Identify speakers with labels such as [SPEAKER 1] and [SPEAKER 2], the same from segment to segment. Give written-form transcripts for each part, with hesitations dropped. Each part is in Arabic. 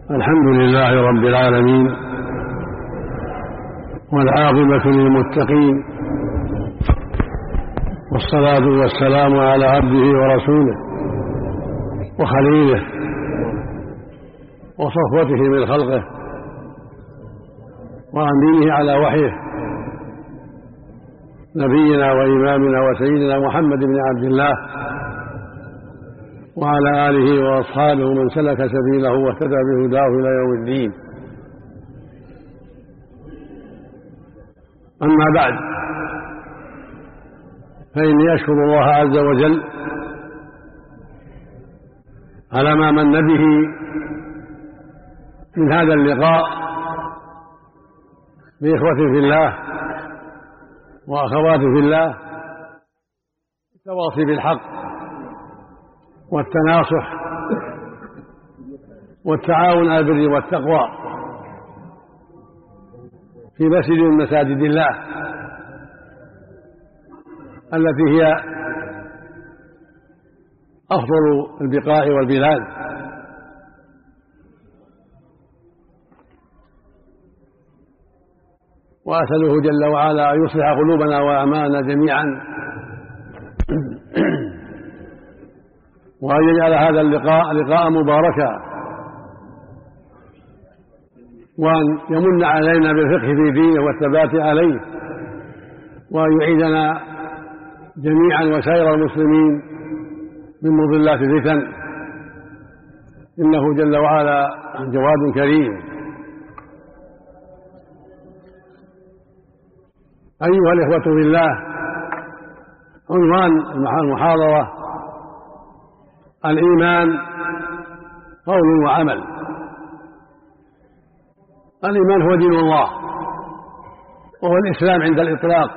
[SPEAKER 1] الحمد لله رب العالمين، والعاقبة للمتقين، والصلاة والسلام على عبده ورسوله وخليله وصفوته من خلقه وأمينه على وحيه، نبينا وإمامنا وسيدنا محمد بن عبد الله وعلى آله وأصحابه من سلك سبيله واهتدى بهداه إلى يوم الدين. أما بعد، فإني أشكر الله عز وجل على ما من به من هذا اللقاء بإخوة في الله وأخوات في الله، التواصي بالحق والتناصح والتعاون على البر والتقوى في مسجد من مساجد الله التي هي أفضل البقاع والبلاد، وأسأله جل وعلا أن يصلح قلوبنا وأعمالنا جميعا، وأن يجعل هذا اللقاء لقاء مباركا، وأن يمن علينا بالفقه في دينه والثبات عليه، وأن يعيذنا جميعا وسائر المسلمين من مضلات الفتن، إنه جل وعلا جواد كريم. أيها الإخوة في الله، عنوان المحاضرة: الإيمان قول وعمل. الإيمان هو دين الله، وهو الإسلام عند الإطلاق.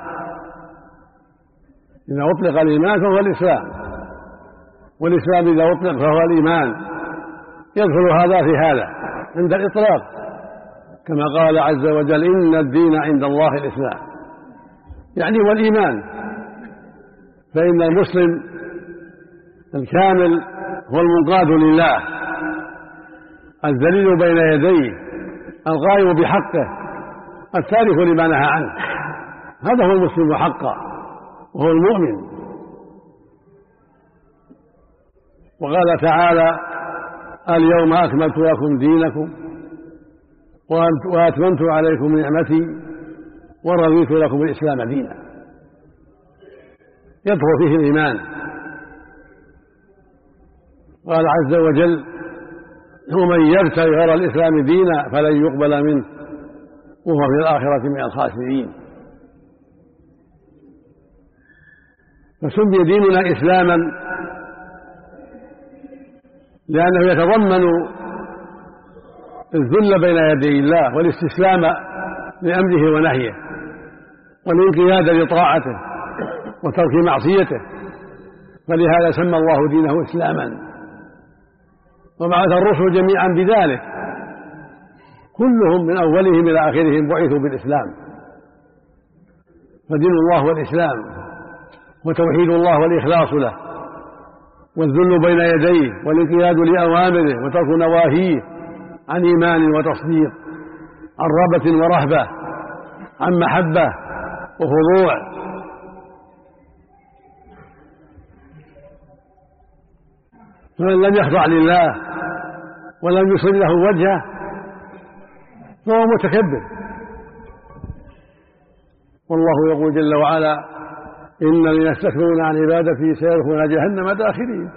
[SPEAKER 1] إذا أطلق الإيمان فهو الإسلام، والإسلام إذا أطلق فهو الإيمان، يدخل هذا في هذا عند الإطلاق، كما قال عز وجل: إن الدين عند الله الإسلام، يعني هو الإيمان. فإن المسلم الكامل هو المنقاد لله، الذليل بين يديه، القائم بحقه، التارك لما نهى عنه. هذا هو المسلم حقا، وهو المؤمن. وقال تعالى: اليوم أكملت لكم دينكم وأتممت عليكم نعمتي ورضيت لكم الإسلام دينا. يدخل فيه الإيمان. قال عز وجل: ومن يبتغي غير الإسلام دينا فلن يقبل منه وهو في الآخرة من الخاسرين. فسمي ديننا إسلاما لأنه يتضمن الذل بين يدي الله، والاستسلام لأمره ونهيه، والانقياد لطاعته وترك معصيته، فلهذا سمى الله دينه إسلاما. وبعث الرسل جميعا بذلك، كلهم من أولهم إلى آخرهم بعثوا بالإسلام. فدين الله هو الإسلام، وتوحيد الله والإخلاص له، والذل بين يديه، والانقياد لأوامره وترك نواهيه، عن إيمان وتصديق، عن رغبة ورهبة، عن محبة وخضوع. فمن لم يخضع لله ولم يصل له وجهه فهو متكبر. والله يقول جل وعلا: إن الذين يستكبرون عن عبادتي سيدخلون جهنم داخرين.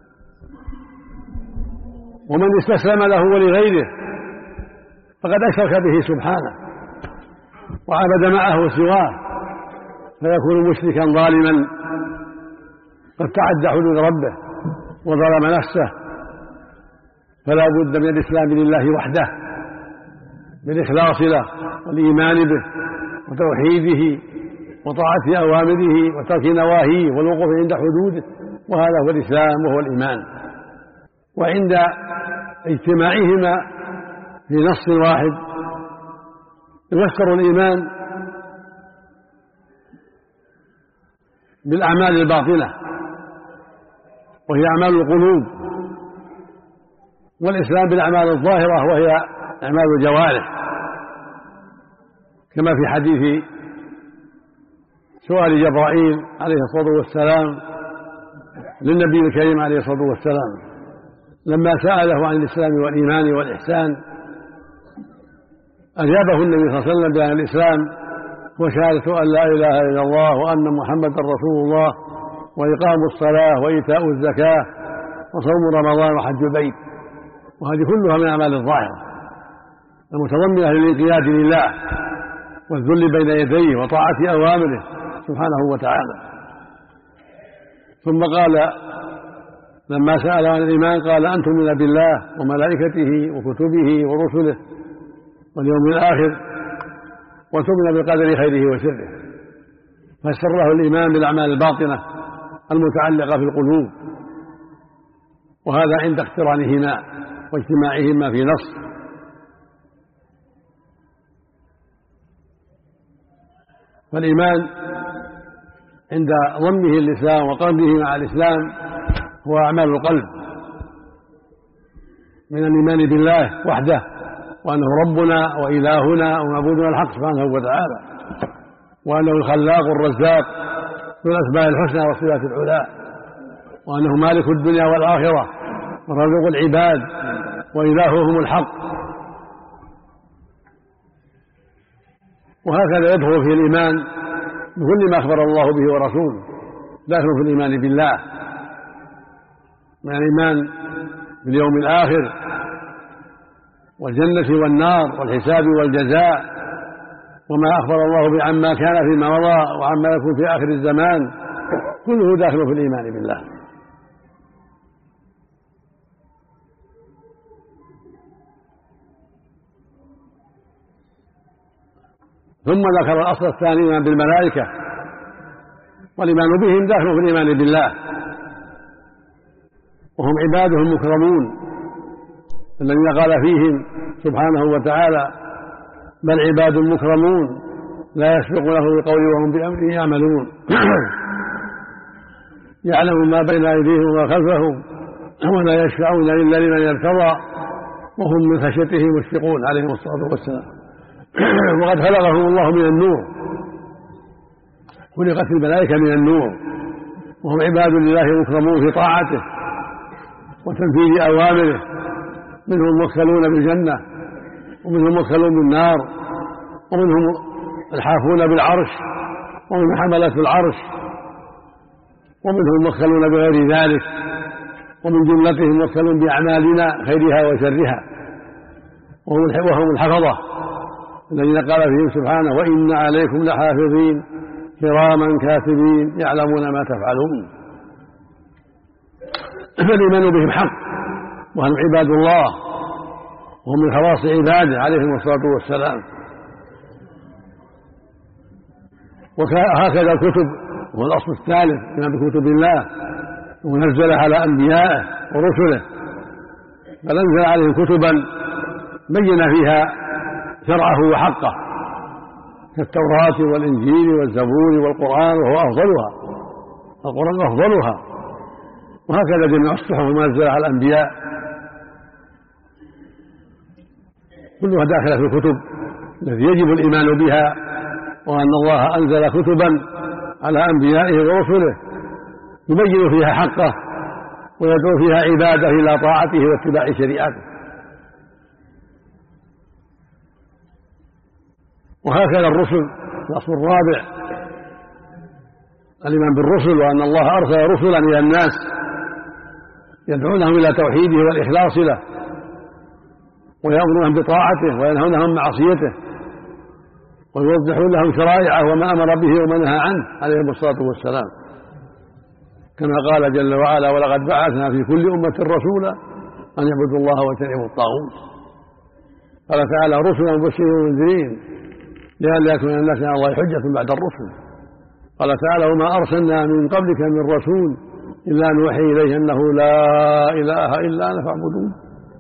[SPEAKER 1] ومن استسلم له ولغيره فقد أشرك به سبحانه وعبد معه سواه، فيكون مشركا ظالما قد تعدى حدود ربه وظلم نفسه. فلا بد من الإسلام لله وحده، بالإخلاص له والإيمان به وتوحيده وطاعة أوامره وترك نواهيه والوقوف عند حدوده، وهذا هو الإسلام وهو الإيمان. وعند اجتماعهما في نص واحد يذكر الإيمان بالأعمال الباطنة، وهي أعمال القلوب، والإسلام بالأعمال الظاهرة وهي أعمال الجوارح، كما في حديث سؤال جبرائيل عليه الصلاة والسلام للنبي الكريم عليه الصلاة والسلام لما سأله عن الإسلام والإيمان والإحسان، أجابه النبي صلى الله عليه وسلم بأن الإسلام هو شهادة أن لا إله إلا الله وأن محمدا رسول الله وإقام الصلاة وإيتاء الزكاة وصوم رمضان وحج البيت، وهذه كلها من أعمال الظاهرة المتضمنة للانقياد لله والذل بين يديه وطاعة أوامره سبحانه وتعالى. ثم قال لما سأل عن الإيمان قال أن تؤمن بالله وملائكته وكتبه ورسله واليوم الآخر وتؤمن بالقدر خيره وشره، فسر له الإيمان بالأعمال الباطنة المتعلقة في القلوب، وهذا عند اقترانهما واجتماعهما في نص. فالإيمان عند ضمه اللسان وقلبه مع الإسلام هو أعمال القلب من الإيمان بالله وحده وأنه ربنا وإلهنا ومعبودنا الحق سبحانه وتعالى، وأنه الخلاق الرزاق ذو الأسماء الحسنى والصفات العلى، وأنه مالك الدنيا والآخرة ورازق العباد وإلههم الحق. وهكذا يدخل في الإيمان بكل ما أخبر الله به ورسوله، داخل في الإيمان بالله من الإيمان باليوم الآخر والجنة والنار والحساب والجزاء وما أخبر الله به عما كان فيما مضى وعما يكون في آخر الزمان، كله داخل في الإيمان بالله. ثم ذكر الأصل الثاني الإيمان بالملائكة، والإيمان بهم داخل في الإيمان بالله، وهم عباده المكرمون الذين قال فيهم سبحانه وتعالى بل عباد مكرمون لا يسبقونه بقول وهم بأمره يعملون يعلم ما بين أيديهم وما خلفهم ولا يشفعون إلا لمن ارتضى وهم من خشيته مشفقون عليهم الصلاة والسلام. وقد خلقهم الله من النور، خلقت الملائكة من النور، وهم عباد لله مكرمون في طاعته وتنفيذ أوامره، منهم موكلون بالجنة ومنهم موكلون بالنار ومنهم الحافون بالعرش ومنهم حملة العرش ومنهم موكلون بغير ذلك، ومن جملتهم موكلون بأعمالنا خيرها وشرها، وهم الحفظة الذين قال فيهم سبحانه وإن عليكم لحافظين كراما كاتبين يعلمون ما تفعلون. فالإيمان بهم حق وهم عباد الله وهم من خواص عباده عليهم الصلاة والسلام. وهكذا الكتب هو الأصل الثالث من بكتب الله ونزل على أنبيائه ورسله، بل أنزل عليهم كتبا بين فيها شرعه وحقه كالتوراة والإنجيل والزبور والقرآن وهو أفضلها، القرآن أفضلها. وهكذا جميع الصحف المنزلة على الأنبياء كلها داخلة في الكتب التي يجب الإيمان بها، وأن الله أنزل كتبا على أنبيائه ورسله يبين فيها حقه ويدعو فيها عباده إلى طاعته واتباع شريعته. وهكذا الرسل الأصل الرابع الإيمان بالرسل، وأن الله أرسل رسلا إلى الناس يدعونهم إلى توحيده والإخلاص له ويأمرونهم بطاعته وينهونهم عن معصيته ويوضحون لهم شرائعه وما أمر به وما نهى عنه عليهم الصلاة والسلام، كما قال جل وعلا ولقد بعثنا في كل أمة رسولا أن يعبدوا الله واجتنبوا الطاغوت. قال تعالى رسلا مبشرين ومنذرين لئلا يكون الناس على الله حجة بعد الرسل. قال تعالى وما أرسلنا من قبلك من رسول إلا نوحي إليه أنه لا إله إلا أنا فاعبدون.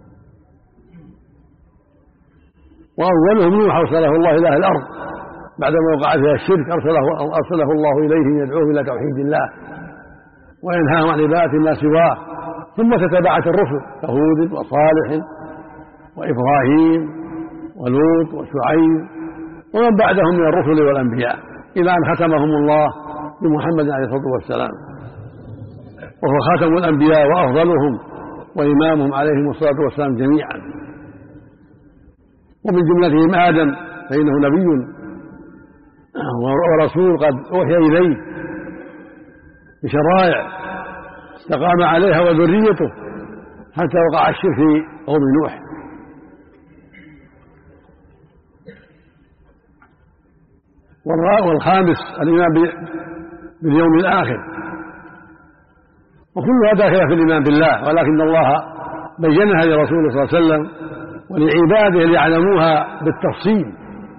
[SPEAKER 1] وأولهم نوح أرسله الله إلى الأرض بعدما وقع فيها الشرك، أرسله الله إليه يدعوه إلى توحيد الله وينهاه عن عبادة ما سواه ثم تتبعت الرسل كهود وصالح وإبراهيم ولوط وشعيب ومن بعدهم من الرسل والأنبياء إلى أن ختمهم الله بمحمد عليه الصلاة والسلام، وهو خاتم الأنبياء وأفضلهم وإمامهم عليهم الصلاة والسلام جميعا. ومن جملتهم آدم فإنه نبي ورسول قد أوحي إليه بشرائع استقام عليها وذريته حتى وقع الشرك في قوم نوح. والخامس الإيمان باليوم الآخر، وكلها داخلة في الإيمان بالله، ولكن الله بينها لرسوله صلى الله عليه وسلم ولعباده ليعلموها بالتفصيل.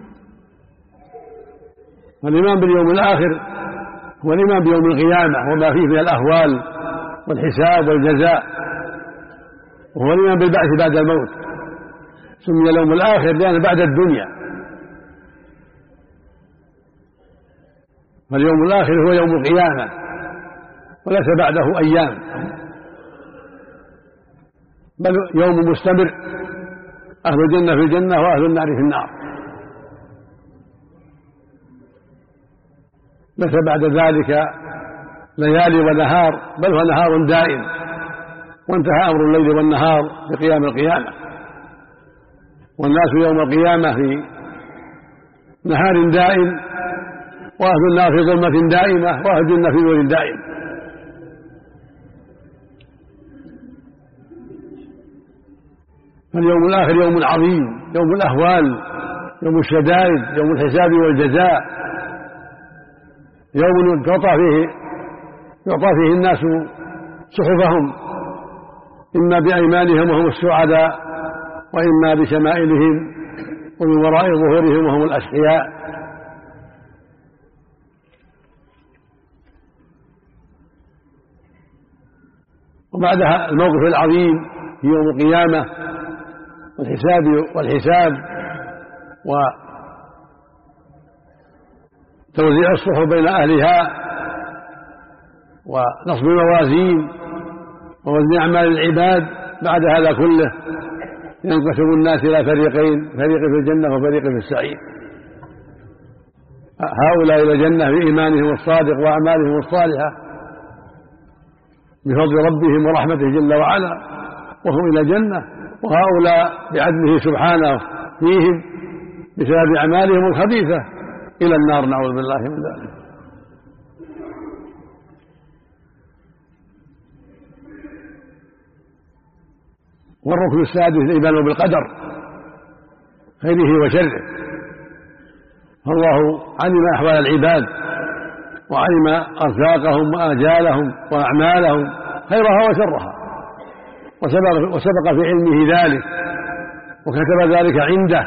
[SPEAKER 1] والإيمان باليوم الآخر هو الإيمان بيوم القيامة وما فيه من الأهوال والحساب والجزاء، وهو الإيمان بالبعث بعد الموت. سمي اليوم الآخر لأن بعد الدنيا، فاليوم الآخر هو يوم القيامة وليس بعده أيام، بل يوم مستمر، أهل الجنة في الجنة وأهل النار في النار، ليس بعد ذلك ليالي ونهار، بل هو نهار دائم، وانتهى أمر الليل والنهار بقيام القيامة، والناس يوم القيامة في نهار دائم، وأهل النار في ظلمة دائمة، وأهل الجنة في نور دائم. فاليوم الآخر يوم عظيم، يوم الأهوال، يوم الشدائد، يوم الحساب والجزاء، يوم يعطى فيه الناس صحفهم إما بأيمانهم وهم السعداء، وإما بشمائلهم ومن وراء ظهورهم وهم الأشقياء. وبعدها الموقف العظيم في يوم القيامة والحساب وتوزيع الصحف بين أهلها ونصب الموازين ووزن أعمال العباد. بعد هذا كله ينقسم الناس إلى فريقين، فريق في الجنة وفريق في السعير. هؤلاء إلى الجنة بإيمانهم الصادق وأعمالهم الصالحة بفضل ربهم ورحمته جل وعلا، وهم إلى الجنة، وهؤلاء بعدله سبحانه فيهم بسبب أعمالهم الخبيثة إلى النار، نعوذ بالله من ذلك. والركن السادس الإيمان بالقدر خيره وشره، فالله علم أحوال العباد وعلم أرزاقهم وآجالهم وأعمالهم خيرها وشرها، وسبق في علمه ذلك وكتب ذلك عنده.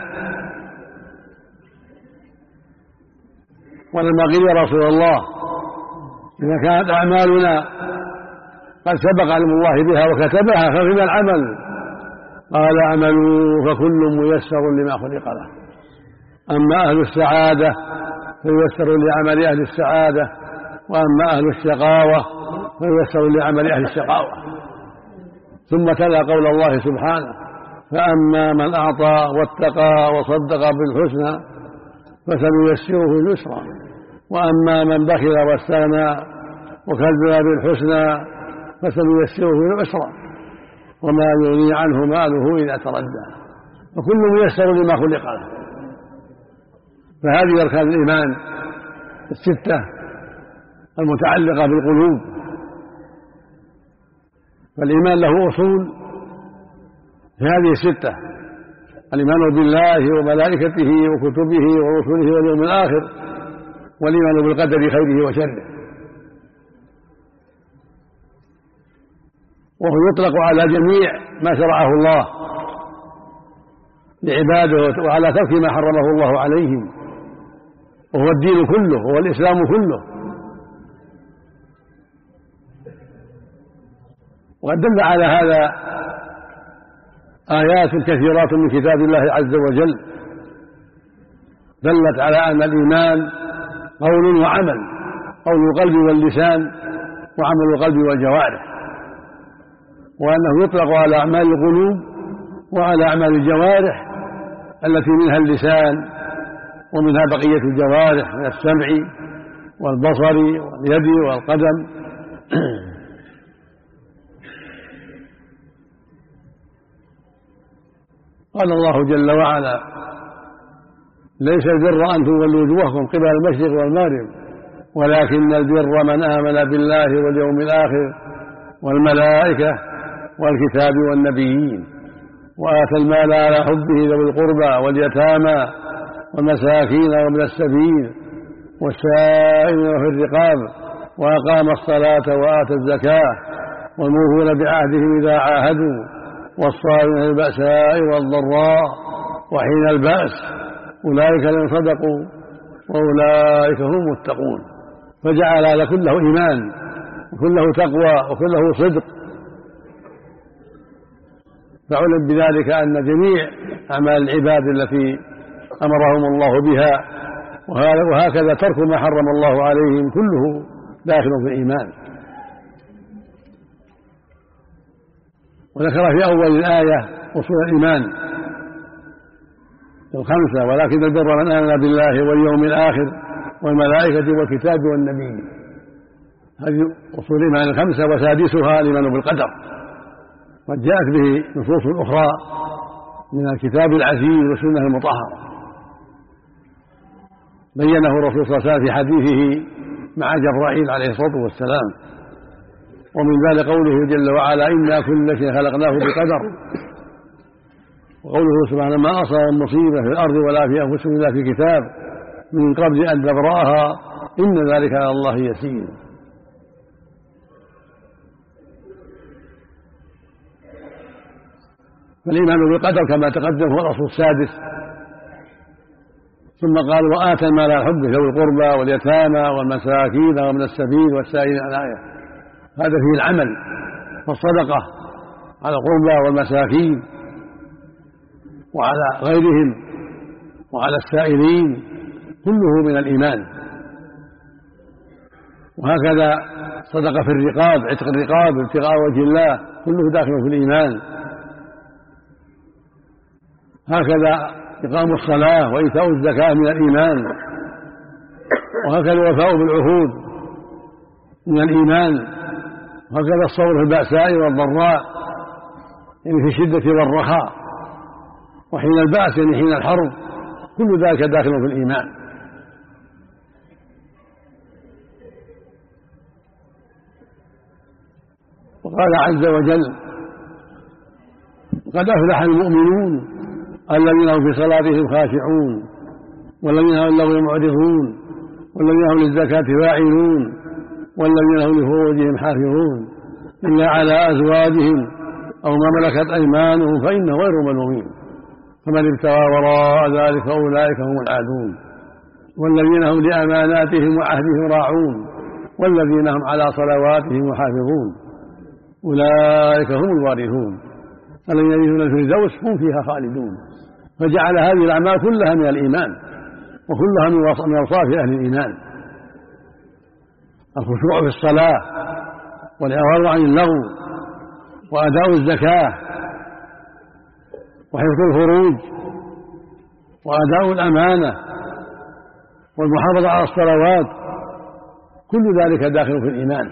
[SPEAKER 1] ولما قيل يا رسول الله إذا كانت أعمالنا قد سبق علم الله بها وكتبها ففيما العمل؟ قال اعملوا فكل ميسر لما خلق له، أما أهل السعادة فييسر لعمل أهل السعادة، وأما أهل الشقاوة فييسر لعمل أهل الشقاوة. ثم تلا قول الله سبحانه فأما من أعطى واتقى وصدق بالحسنى فسنيسره اليسرى، وأما من بخل واستغنى وكذب بالحسنى فسنيسره العسرى، وما يغني عنه ماله إذا تردى، وكل ميسر لما خلق له. فهذه أركان الإيمان الستة المتعلقة بالقلوب. فالإيمان له أصول في هذه الستة: الإيمان بالله وملائكته وكتبه ورسله واليوم الآخر، والإيمان بالقدر خيره وشره. وهو يطلق على جميع ما شرعه الله لعباده وعلى ترك ما حرمه الله عليهم، وهو الدين كله، وهو الإسلام كله. وقد دل على هذا آيات كثيرات من كتاب الله عز وجل دلت على أن الإيمان قول وعمل، قول القلب واللسان وعمل القلب والجوارح. وأنه يطلق على أعمال القلوب وعلى أعمال الجوارح التي منها اللسان ومنها بقية الجوارح من السمع والبصر واليد والقدم. قال الله جل وعلا: ليس البر أن تولوا وجوهكم قبل المشرق والمغرب ولكن البر من آمن بالله واليوم الآخر والملائكة والكتاب والنبيين وآتى المال على حبه ذوي القربى واليتامى والمساكين وابن السبيل والسائلين في الرقاب وأقام الصلاة وآتى الزكاة والموفون بعهدهم إذا عاهدوا والصابرين في البأساء والضراء وحين البأس أولئك الذين صدقوا وأولئك هم المتقون. فجعل هذا كله إيمان وكله تقوى وكله صدق، فعلم بذلك أن جميع أعمال العباد التي أمرهم الله بها وهكذا ترك ما حرم الله عليهم كله داخل في الإيمان. وذكر في أول الآية أصول الإيمان الخمسة: ولكن البر من آمن بالله واليوم الآخر والملائكة والكتاب والنبي. هذه أصول الإيمان الخمسة، وسادسها الإيمان بالقدر، قد جاءت به نصوص أخرى من الكتاب العزيز والسنة المطهرة بينه الرسول صلى الله عليه وسلم في حديثه مع جبرائيل عليه الصلاة والسلام. ومن ذلك قوله جل وعلا: إنا كل شيء خلقناه بقدر. وقوله سبحانه: ما أصاب مصيبة في الأرض ولا في أنفسكم إلا في كتاب من قبل أن نبرأها إن ذلك على الله يسير. فالإيمان بالقدر كما تقدم هو الأصل السادس. ثم قال: وآتى المال على حبه ذوي القربى واليتامى والمساكين وابن السبيل والسائلين على الآية. هذا فيه العمل والصدقة على القربى والمساكين وعلى غيرهم وعلى السائلين، كله من الإيمان. وهكذا صدقة في الرقاب، عتق الرقاب ابتغاء وجه الله، كله داخل في الإيمان. هكذا إقام الصلاة وإيتاء الزكاة من الإيمان. وهكذا الوفاء بالعهود من الإيمان. وهكذا الصبر في البأساء والضراء، يعني في الشدة والرخاء، وحين البأس يعني حين الحرب، كل ذلك داخل في الإيمان. وقال عز وجل: قد أفلح المؤمنون الذين هم في صلاتهم خاشعون والذين هم للغو معرضون والذين هم للزكاة فاعلون والذين هم لفروجهم حافظون إلا على أزواجهم أو ما ملكت أيمانهم فإنهم غير ملومين فمن ابتغى وراء ذلك فأولئك هم العادون والذين هم لأماناتهم وعهدهم راعون والذين هم على صلواتهم محافظون أولئك هم الوارثون الذين يرثون الفردوس هم فيها خالدون. فجعل هذه الأعمال كلها من الإيمان وكلها من أوصاف أهل الإيمان: الخشوع في الصلاة والإعراض عن اللغو وأداء الزكاة وحفظ الفروج وأداء الأمانة والمحافظة على الصلوات، كل ذلك داخل في الإيمان.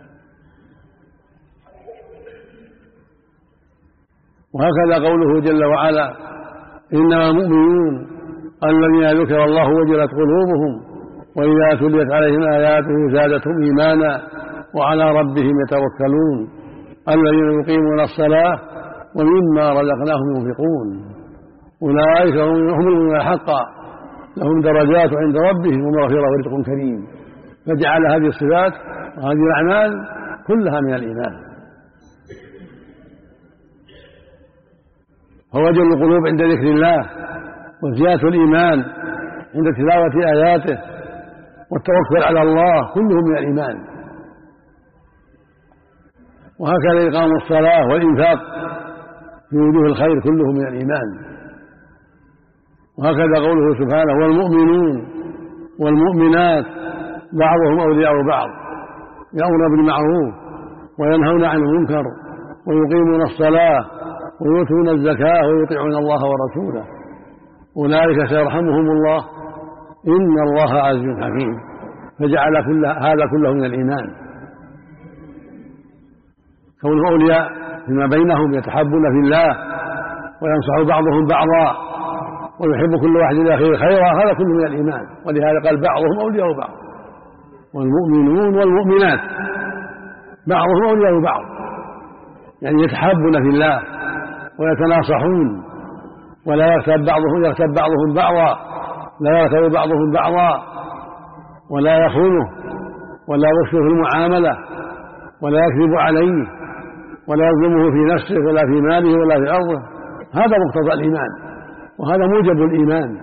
[SPEAKER 1] وهكذا قوله جل وعلا: إنما المؤمنون الذين ذكر الله وجلت قلوبهم وإذا تليت عليهم آياته زادتهم إيمانا وعلى ربهم يتوكلون الذين يقيمون الصلاة ومما رزقناهم ينفقون أولئك هم المؤمنون حقا لهم درجات عند ربهم ومغفرة ورزق كريم. فجعل هذه الصفات وهذه الأعمال كلها من الإيمان. فوجل القلوب عند ذكر الله وزيادة الإيمان عند تلاوة آياته والتوكل على الله كله من الإيمان. وهكذا إقام الصلاة والإنفاق في وجوه الخير كله من الإيمان. وهكذا قوله سبحانه: والمؤمنون والمؤمنات بعضهم أولياء بعض يأمرون بالمعروف وينهون عن المنكر ويقيمون الصلاة ويؤتون الزكاة ويطيعون الله ورسوله أولئك سيرحمهم الله إن الله عزيز حكيم. فجعل هذا كله من الإيمان، كونهم أولياء فيما بينهم يتحبون في الله وينصح بعضهم بعضا ويحب كل واحد لأخيه خيرا، هذا كله من الإيمان. ولهذا قال بعضهم أولياء بعض، والمؤمنون والمؤمنات بعضهم أولياء بعض، يعني يتحبون في الله ويتناصحون، ولا يغتاب بعضهم بعضا، لا يغتاب بعضهم بعضا، ولا يخونه ولا يغش في المعاملة ولا يكذب عليه ولا يظلمه في نفسه ولا في ماله ولا في أرضه. هذا مقتضى الإيمان وهذا موجب الإيمان.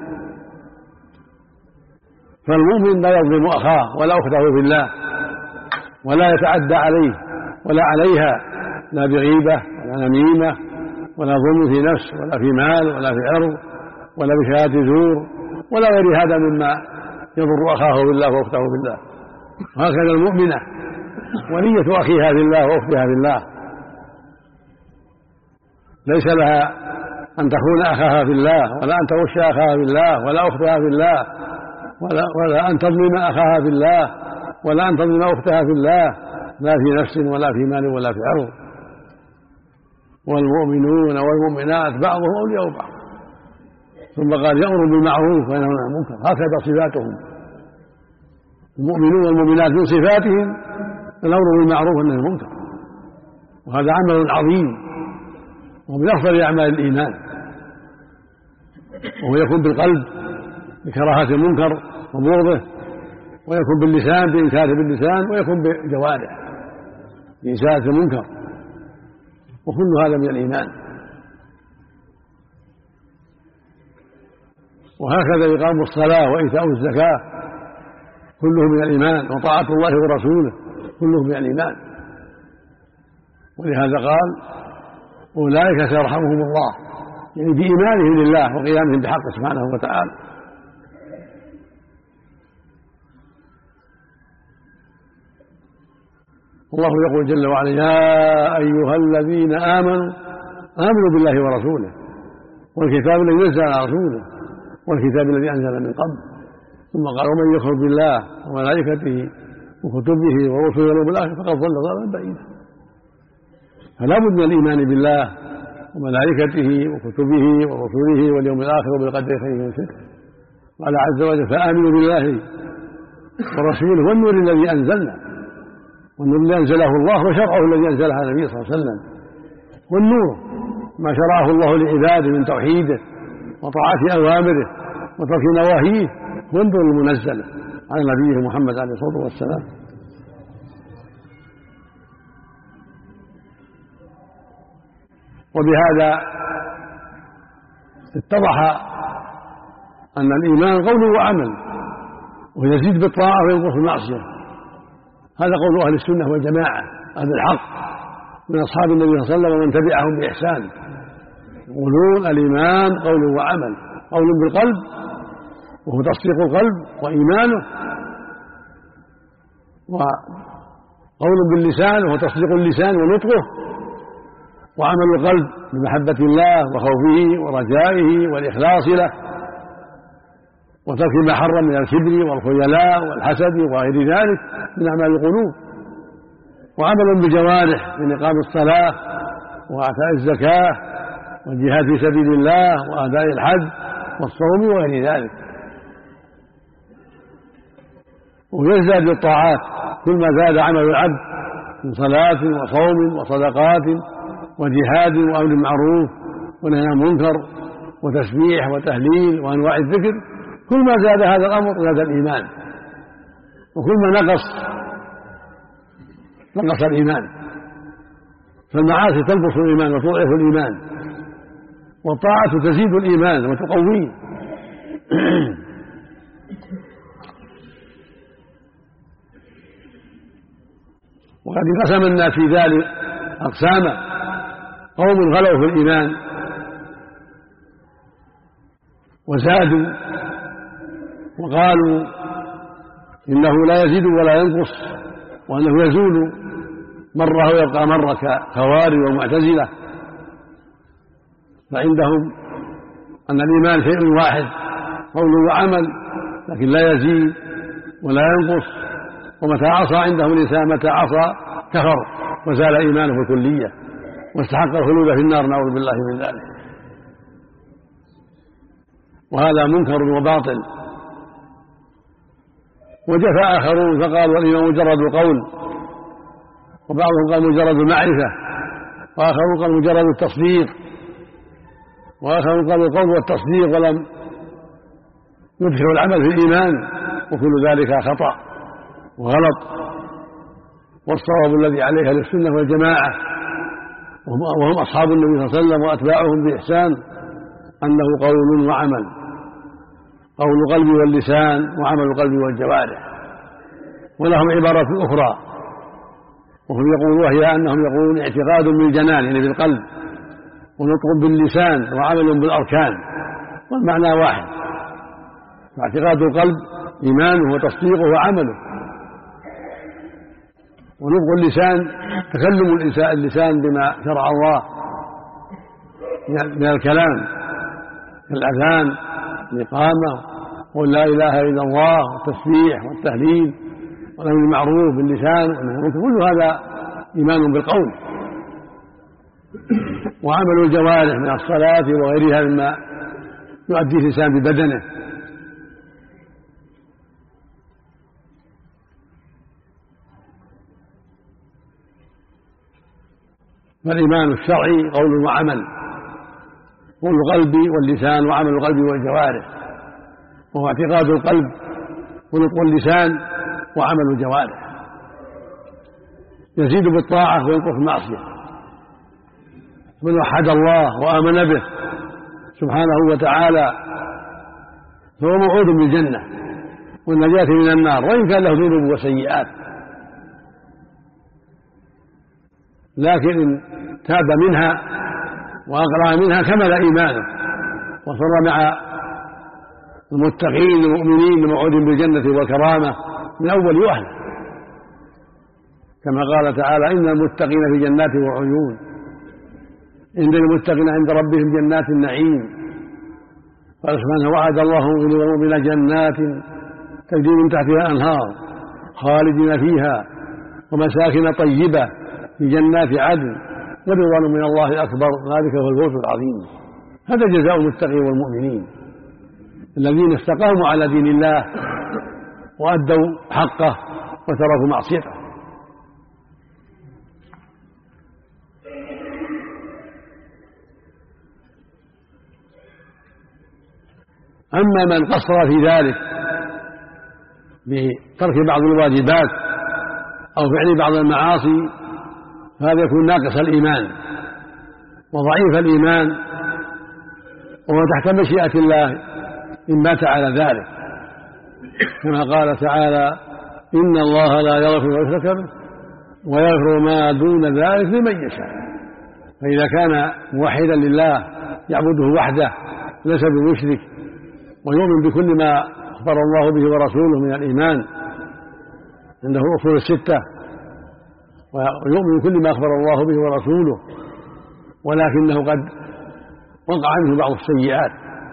[SPEAKER 1] فالمؤمن لا يظلم أخاه ولا أخته في الله، ولا يتعدى عليه ولا عليها، لا بغيبة ولا نميمة ولا ظلم في نفس ولا في مال ولا في عرض ولا بشهادة زور ولا غير هذا مما يضر أخاه بالله وأخته بالله. وهكذا المؤمنة ولية أخيها بالله وأختها بالله، ليس لها أن تخون أخاها بالله ولا أن تغش أخاها بالله ولا أختها بالله ولا أن تظلم أخاها بالله ولا أن تظلم أختها بالله، لا في نفس ولا في مال ولا في عرض. والمؤمنون والمؤمنات بعضهم أولياء بعض. ثم قال يأمر بالمعروف وينهى عن المنكر، هكذا صفاتهم. المؤمنون والمؤمنات من صفاتهم الأمر بالمعروف والنهي عن المنكر، وهذا عمل عظيم ومن أفضل أعمال الإيمان، وهو يكون بالقلب بكراهة المنكر وبغضه، ويكون باللسان بإنكاره باللسان، ويكون بالجوارح بإزالة المنكر، وكل هذا من الإيمان. وهكذا إقام الصلاة وإيتاء الزكاة كله من الإيمان، وطاعة الله ورسوله كله من الإيمان. ولهذا قال أولئك سيرحمهم الله، يعني بإيمانهم لله وقيامهم بحقه سبحانه وتعالى. الله يقول جل وعلا يا أيها الذين آمنوا بالله ورسوله والكتاب الذي نزل على رسوله والكتاب الذي أنزل من قبل. ثم قال ومن يكفر بالله وملائكته وكتبه ورسله واليوم الآخر فقد ضل ضلالا بعيدا. فلا بد من الإيمان بالله وملائكته وكتبه ورسله واليوم الآخر وبالقدر خيره وشره. قال عز وجل فآمنوا بالله ورسوله والنور الذي أنزلنا، والنور الذي أنزله الله وشرعه الذي أنزله على النبي صلى الله عليه وسلم. والنور ما شرعه الله لعباده من توحيده وطاعة أوامره وترك نواهيه، والنور المنزل على نبيه محمد عليه الصلاة والسلام. وبهذا اتضح أن الإيمان قول وعمل، ويزيد بالطاعة وينقص بالمعصية. هذا قول أهل السنة والجماعة أهل الحق من أصحاب النبي صلى الله عليه وسلم ومن تبعهم بإحسان، يقولون الإيمان قول وعمل، قول بالقلب وهو تصديق القلب وإيمانه، وقول باللسان وهو تصديق اللسان ونطقه، وعمل القلب بمحبة الله وخوفه ورجائه والإخلاص له وترك ما حرم من الكبر والخيلاء والحسد وغير ذلك من أعمال القلوب، وعمل بالجوارح من إقام الصلاة وإيتاء الزكاة والجهاد في سبيل الله وأداء الحج والصوم وغير ذلك. ويزداد بالطاعات كل ما زاد عمل العبد من صلاة وصوم وصدقات وجهاد وأمر بالمعروف ونهي عن المنكر وتسبيح وتهليل وأنواع الذكر، كل ما زاد هذا الأمر زاد الإيمان، وكل ما نقص الإيمان. فالمعاصي تنقص الإيمان وتضعف الإيمان، والطاعة تزيد الإيمان وتقويه. وقد انقسم الناس في ذلك أقساما: قوم غلوا في الإيمان وزادوا وقالوا إنه لا يزيد ولا ينقص وأنه يزول مرة ويبقى مرة كخوارج والمعتزلة، فعندهم أن الإيمان شيء واحد قول وعمل، لكن لا يزيد ولا ينقص، ومتى عصى عندهم الإنسان متى عصى كفر وزال إيمانه الكلية واستحق الخلود في النار، نعوذ بالله من ذلك. وهذا منكر وباطل. وجفى آخرون فقالوا الإيمان مجرد القول، وبعضهم قال مجرد المعرفة، وآخرون قال مجرد التصديق، وآخرون قال القول والتصديق ولم يدخل العمل في الإيمان، وكل ذلك خطأ وغلط. والصواب الذي عليه أهل السنة والجماعة وهم أصحاب النبي صلى الله عليه وسلم وأتباعهم بإحسان أنه قول وعمل، قول القلب واللسان وعمل القلب والجوارح. ولهم عبارة أخرى وهم يقولون، وهي أنهم يقولون اعتقاد بالجنان يعني بالقلب، ونطق باللسان وعمل بالأركان، والمعنى واحد. فاعتقاد القلب إيمانه وتصديقه وعمله، ونطق اللسان تكلم اللسان بما شرع الله من الكلام كالأذان الإقامة ولا إله إلا الله والتسبيح والتهليل والأمر بالمعروف باللسان، كل هذا إيمان بالقول. وعمل الجوارح من الصلاة وغيرها مما يؤديه الإنسان ببدنه. فالإيمان الشرعي قول وعمل، قول القلب واللسان وعمل القلب والجوارح، وهو اعتقاد القلب ونطق اللسان وعمل الجوارح، يزيد بالطاعة وينقص بالمعصية. من وحد الله وآمن به سبحانه وتعالى فهو موعود بالجنة والنجاة من النار، وإن كان له ذنوب وسيئات، لكن إن تاب منها وأقلع منها كمل إيمانه وصار مع المتقين المؤمنين الموعود بالجنة والكرامة من أول وهلة، كما قال تعالى إن المتقين في جنات وعيون، إن المتقين عند ربهم جنات النعيم. قال سبحانه وعد الله المؤمنين جنات تجري من تحتها أنهار خالدين فيها ومساكن طيبة في جنات عدن ورضوان من الله أكبر، ذلك هو الفوز العظيم. هذا جزاء المتقين والمؤمنين الذين استقاموا على دين الله وأدوا حقه وتركوا معصيته. أما من قصر في ذلك بترك بعض الواجبات أو فعل بعض المعاصي فهذا يكون ناقص الإيمان وضعيف الإيمان، وهو تحت مشيئة الله إن مات على ذلك، كما قال تعالى إن الله لا يغفر أن يشرك به ويغفر ما دون ذلك لمن يشاء. فإذا كان موحدا لله يعبده وحده ليس بمشرك ويؤمن بكل ما أخبر الله به ورسوله من الإيمان، عنده أصول الستة، ويؤمن بكل ما أخبر الله به ورسوله، ولكنه قد وقع عنه بعض السيئات،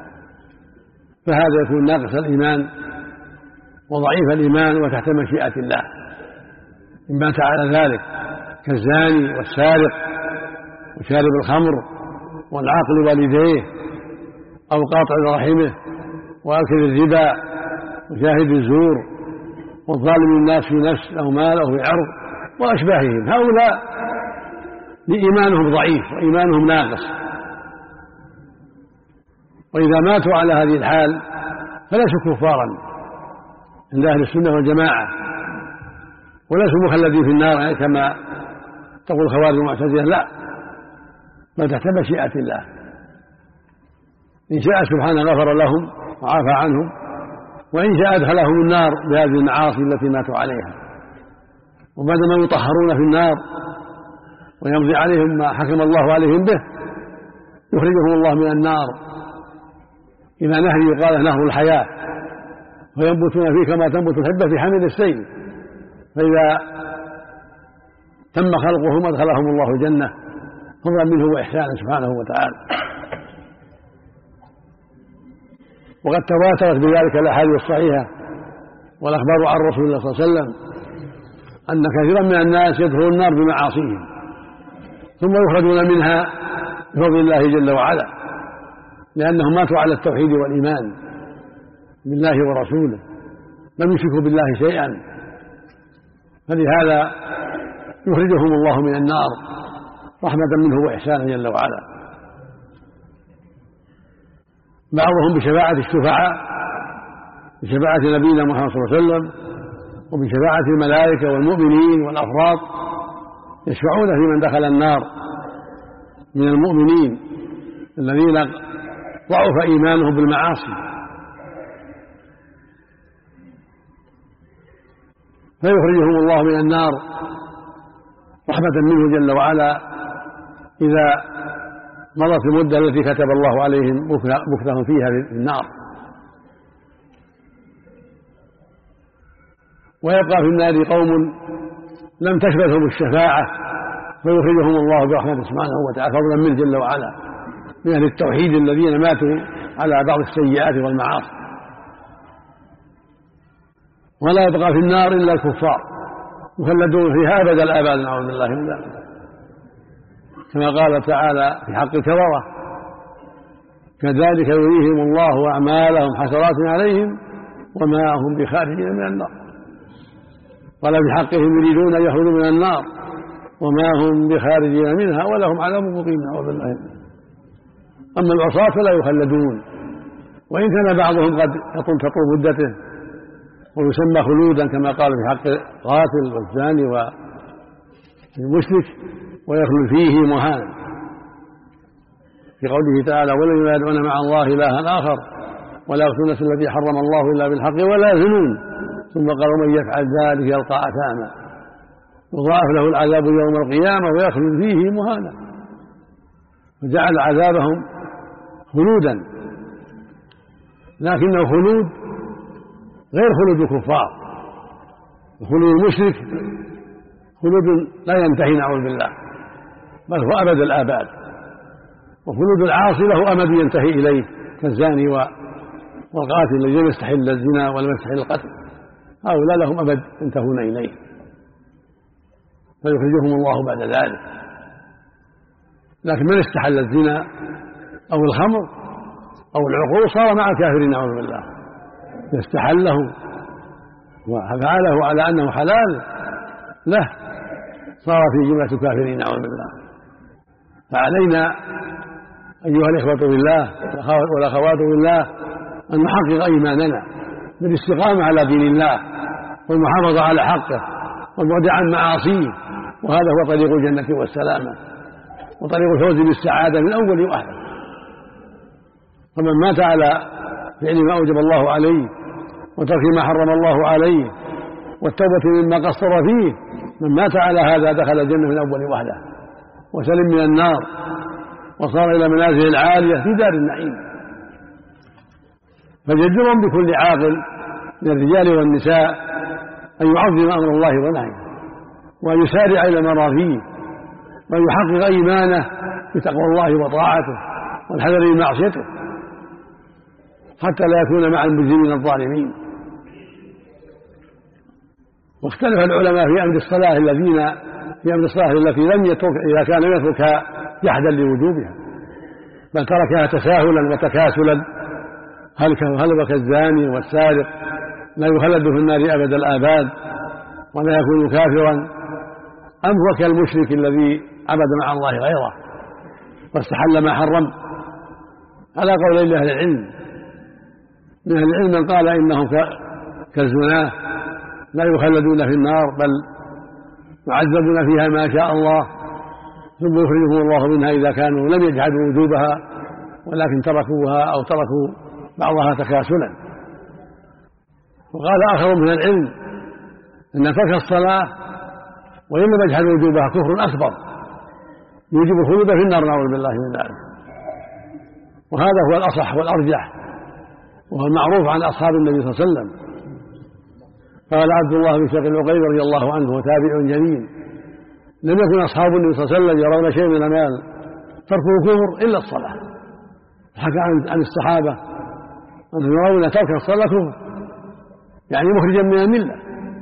[SPEAKER 1] فهذا يكون ناقص الإيمان وضعيف الإيمان وتحت مشيئة الله إن مات على ذلك، كالزاني والسارق وشارب الخمر والعاقل والديه أو قاطع رحمه وآكل الربا وشاهد الزور والظالم الناس في نفس أو مال أو في عرض وأشباههم. هؤلاء لإيمانهم ضعيف وإيمانهم ناقص، وإذا ماتوا على هذه الحال فليسوا كفارا عند أهل السنة والجماعة، وليسوا مخلدين في النار كما تقول الخوارج والمعتزلة، لا، بل تحت مشيئة الله. إن شاء سبحانه غفر لهم وعافى عنهم، وإن شاء أدخلهم النار بهذه المعاصي التي ماتوا عليها، وبعدما يطهرون في النار ويمضي عليهم ما حكم الله عليهم به يخرجهم الله من النار إلى نهر يقال نهر الحياة، وينبتون فيه كما تنبت الحبة في حمل السيل، فإذا تم خلقهم أدخلهم الله الجنة فضلا منه وإحسانا سبحانه وتعالى. وقد تواترت بذلك الأحاديث الصحيحة والأخبار عن رسول الله صلى الله عليه وسلم أن كثيرا من الناس يدخلون النار بمعاصيهم ثم يخرجون منها بفضل الله جل وعلا، لأنهم ماتوا على التوحيد والإيمان بالله ورسوله، لم يشركوا بالله شيئا، فلهذا يخرجهم الله من النار رحمة منه وإحسانا جل وعلا. بعضهم بشفاعة الشفعاء، بشفاعة نبينا محمد صلى الله عليه وسلم، وبشفاعة الملائكة والمؤمنين والأفراد يشفعون في من دخل النار من المؤمنين الذين ضعف إيمانهم بالمعاصي، فيخرجهم الله من النار رحمة منه جل وعلا إذا مضت المدة التي كتب الله عليهم مكثهم فيها في النار. ويبقى في النار قوم لم تشملهم الشفاعة فيخرجهم الله برحمته سبحانه وتعالى فضلا منه جل وعلا من أهل التوحيد الذين ماتوا على بعض السيئات والمعاصي. ولا يبقى في النار إلا الكفار يخلدون فيها أبد الآباد، نعوذ بالله من ذلك، كما قال تعالى في حق الكفرة: كذلك يريهم الله أعمالهم حسرات عليهم وما هم بخارجين من النار. قال بحقهم يريدون أن يخرجوا من النار وما هم بخارجين منها ولهم عذاب مقيم، نعوذ بالله منه. أما العصاة فلا يخلدون، وإن كان بعضهم قد تطول مدته ويسمى خلودا كما قال في حق القاتل والزاني والمشرك ويخلد فيه مهانا، في قوله تعالى: ولن يدعون مع الله إلها آخر ولا يقتلون النفس التي حرم الله إلا بالحق ولا يزنون، ثم قال: ومن يفعل ذلك يلقى أثاما يضاعف له العذاب يوم القيامة ويخلد فيه مهانا، فجعل عذابهم خلودا، لكنه خلود غير خلود الكفار. خلود المشرك خلود لا ينتهي، نعوذ بالله، بل هو أبد الآباد. وخلود العاصي له أمد ينتهي إليه كالزاني والقاتل الذي لم يستحل الزنا ولم يستحل القتل، هؤلاء لهم أمد ينتهون إليه فيخرجهم الله بعد ذلك. لكن من استحل الزنا أو الخمر أو العقول صار مع الكافرين، نعوذ بالله، يستحله وفعله على أنه حلال له صار في جملة الكافرين، نعوذ بالله. فعلينا أيها الإخوة بالله والأخوات بالله أن نحقق إيماننا بالاستقامة على دين الله والمحافظة على حقه والبعد عن معاصيه، وهذا هو طريق الجنة والسلامة وطريق الفوز بالسعادة من أول وآخر. فمن مات على فعل ما أوجب الله عليه وترك ما حرم الله عليه والتوبة مما قصر فيه، من مات على هذا دخل الجنة من أول وحده وسلم من النار وصار إلى منازل العالية في دار النعيم. فجدر بكل عاقل من الرجال والنساء أن يعظم أمر الله ونهيه وأن يسارع إلى مرافيه وأن يحقق إيمانه بتقوى الله وطاعته والحذر من معصيته حتى لا يكون مع المجرمين الظالمين. واختلف العلماء في أمر الصلاة التي لم يترك إذا كان لم يتركها جحدا لوجوبها بل تركها تساهلا وتكاسلا، هل هو كالزاني والسارق لا يخلد في النار أبد الآباد ولا يكون كافرا، أم هو كالمشرك الذي عبد مع الله غيره واستحل ما حرم؟ على قول أهل العلم، من أهل العلم من قال إنهم كالزناه لا يخلدون في النار بل يعذبون فيها ما شاء الله ثم يخرجهم الله منها إذا كانوا لم يجحدوا وجوبها ولكن تركوها أو تركوا بعضها تكاسلا. وقال آخر من العلم أن ترك الصلاة وإن لم يجحد وجوبها كفر أكبر يوجب الخلود في النار، نعوذ بالله من ذلك. وهذا هو الأصح والأرجح وهو المعروف عن أصحاب النبي صلى الله عليه وسلم. قال عبد الله بن شقيق العقيل رضي الله عنه وتابع جليل: لم يكن أصحاب النبي صلى الله عليه وسلم يرون شيء من الأعمال تركه كفر إلا الصلاة. حكى عن الصحابة أنهم يرون ترك الصلاة كفر، يعني مخرجا من الملة.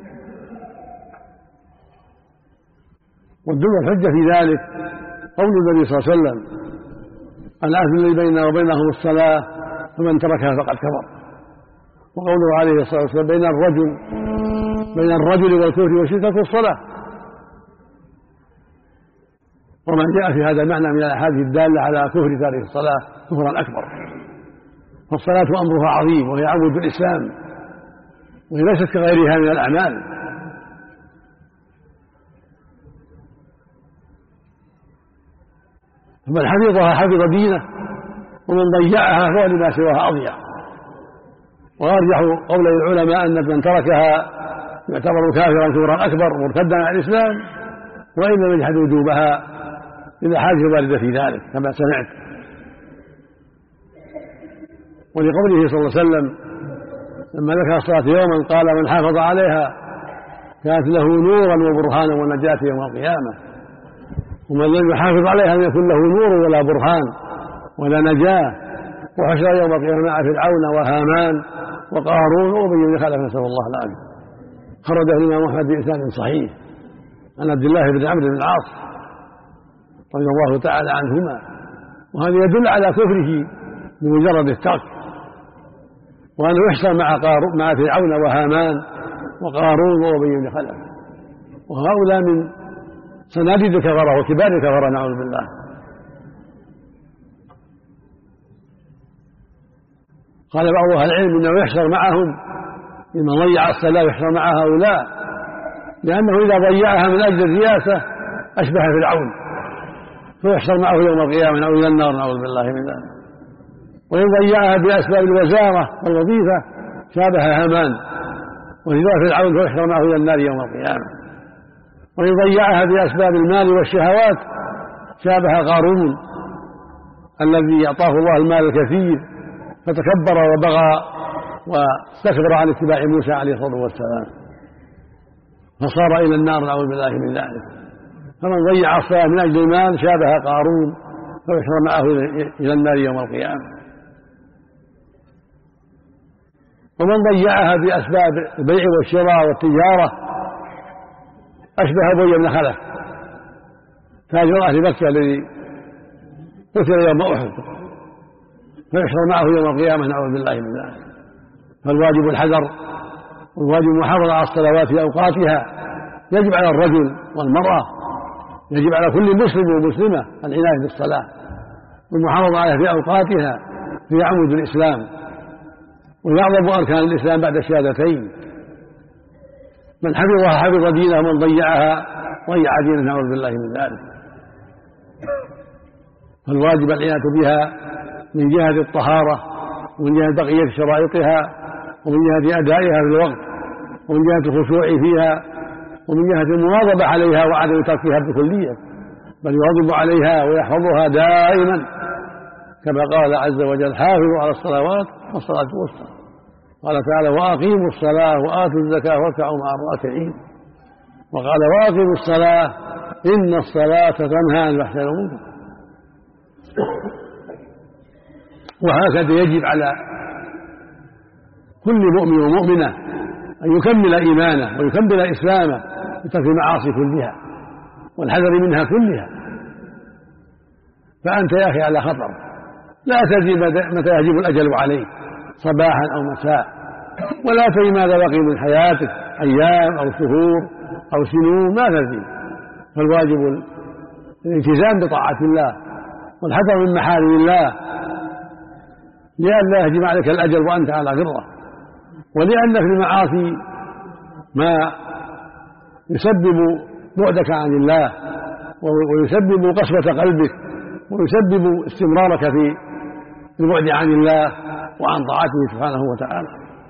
[SPEAKER 1] والدل الحجة في ذلك قول النبي صلى الله عليه وسلم: العهد الذي بيننا وبينهم الصلاة فمن تركها فقد كفر. وقوله عليه الصلاة والسلام: بين الرجل والكفر والشرك ترك الصلاة. وما جاء في هذا المعنى من الأحاديث الدالة على كفر تارك الصلاة كفرا أكبر. فالصلاة أمرها عظيم، وهي عمود الإسلام، وهي ليست كغيرها من الأعمال. فمن حفظها حفظ دينه، ومن ضيعها فهو لما سواها أضيع. وأرجح قول العلماء أن من تركها يعتبر كافرا كفرا أكبر مرتدا عن الإسلام، وإن لم يجحد وجوبها للأحاديث الواردة في ذلك كما سمعت. ولقوله صلى الله عليه وسلم لما ذكر الصلاة يوما قال: من حافظ عليها كانت له نورا وبرهانا ونجاة يوم القيامة. ومن لم يحافظ عليها لم يكن له نور ولا برهان ولا نجاة، وحشر يوم القيامة مع فرعون وهامان وقارون وأبي بن خلف، نسأل الله العافية. خرجه الإمام أحمد بإسناد صحيح عن عبد الله بن عمرو بن العاص رضي الله تعالى عنهما، وهذا يدل على كفره بمجرد الترك، وأنه يحشر مع فرعون وهامان وقارون وأبي بن خلف، وهؤلاء من سناديد الكفرة وكبار الكفرة نعوذ بالله. قال بعض أهل العلم إنه يحشر معهم، لمن ضيع الصلاة يحشر مع هؤلاء، لأنه إذا ضيعها من أجل الرياسة أشبه فرعون، فيحشر معه يوم القيامة أو إلى النار نعوذ بالله من ذلك. وإن ضيعها بأسباب الوزارة والوظيفة شابه هامان، وإذا فرعون فيحشر معه إلى النار يوم القيامة. وإن ضيعها بأسباب المال والشهوات شابه قارون الذي أعطاه الله المال الكثير فتكبر وبغى واستكبر عن اتباع موسى عليه الصلاة والسلام، فصار إلى النار نعوذ بالله من ذلك. فمن ضيع الصلاة من أجل المال شابه قارون فيحشر معه إلى النار يوم القيامة. ومن ضيعها بأسباب البيع والشراء والتجارة أشبه أبي بن خلف تاجر أهل مكة الذي قتل يوم أحد، فيحشر معه يوم القيامة نعوذ بالله من ذلك. فالواجب الحذر، والواجب المحافظة على الصلوات في أوقاتها، يجب على الرجل والمرأة، يجب على كل مسلم ومسلمة العناية بالصلاة والمحافظة عليها في أوقاتها، في عمود الإسلام ويعظم أركان الإسلام بعد الشهادتين. من حفظها حفظ دينه، ومن ضيعها ضيع دينه نعوذ بالله من ذلك. فالواجب العناية بها من جهة الطهارة، ومن جهة بقية شرائطها، ومن جهة أدائها في الوقت، ومن جهة الخشوع فيها، ومن جهة المواظبة عليها وعدم تركها بكلية، بل يواظب عليها ويحفظها دائما، كما قال عز وجل: حافظوا على الصلوات والصلاة الوسطى. قال تعالى: وأقيموا الصلاة وآتوا الزكاة واركعوا مع الراكعين. وقال: وأقيموا الصلاة إن الصلاة تنهى عن الفحشاء والمنكر. وهكذا يجب على كل مؤمن ومؤمنة أن يكمل إيمانه ويكمل إسلامه بترك المعاصي كلها والحذر منها كلها. فأنت يا أخي على خطر، لا تدري متى يهجم الأجل عليك، صباحا أو مساء، ولا تدري ماذا بقي من حياتك، أيام أو شهور أو سنون، ما تدري. فالواجب الالتزام بطاعة الله والحذر من محارم الله، لئلا يهجم عليك الأجل وأنت على غرة، ولأن في المعاصي ما يسبب بعدك عن الله، ويسبب قسوة قلبك، ويسبب استمرارك في البعد عن الله وعن طاعته سبحانه وتعالى.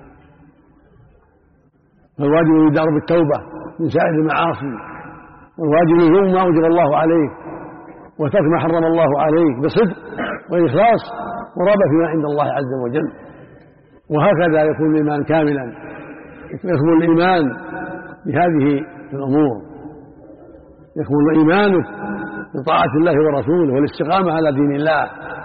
[SPEAKER 1] فالواجب الإدار بالتوبة من سائر المعاصي، والواجب يوم ما أوجب الله عليك، وترك ما حرم الله عليك بصدق وإخلاص ورغبة فيما عند الله عز وجل. وهكذا يكون الإيمان كاملا، يكمل الإيمان بهذه الأمور. يكمل إيمانه بطاعة الله ورسوله والاستقامة على دين الله.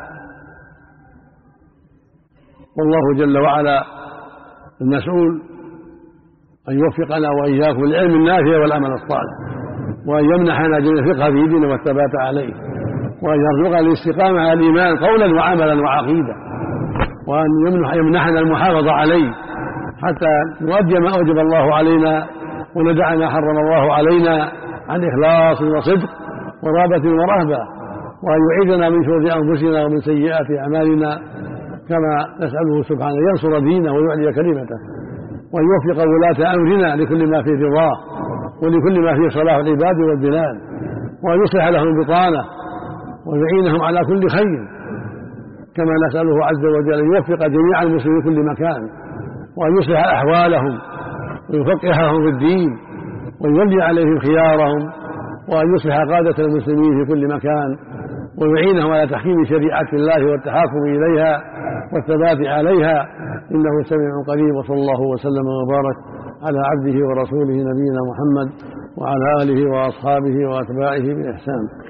[SPEAKER 1] والله جل وعلا المسؤول أن يوفقنا وإياكم للعلم النافع والعمل الصالح، وأن يمنحنا الفقه في دينه والثبات عليه، وأن يرزقنا الاستقامة على الإيمان قولا وعملا وعقيدة، وأن يمنحنا المحافظة عليه حتى نؤدي ما أوجب الله علينا وندع ما حرم الله علينا عن إخلاص وصدق ورغبة ورهبة، وأن يعيذنا من شرور أنفسنا ومن سيئات أعمالنا، كما نسأله سبحانه ينصر دينه ويعلي كلمته، وأن يوفق ولاة أمرنا لكل ما فيه رضاه ولكل ما فيه صلاح العباد والبلاد، وأن يصلح لهم البطانة ويعينهم على كل خير، كما نسأله عز وجل أن يوفق جميع المسلمين في كل مكان، وأن يصلح أحوالهم ويفقههم في الدين ويولي عليهم خيارهم، وأن يصلح قادة المسلمين في كل مكان ويعينهم على تحكيم شريعة الله والتحاكم إليها والثبات عليها، إنه سميع قريب. وصلى الله وسلم وبارك على عبده ورسوله نبينا محمد وعلى آله وأصحابه وأتباعه بإحسان.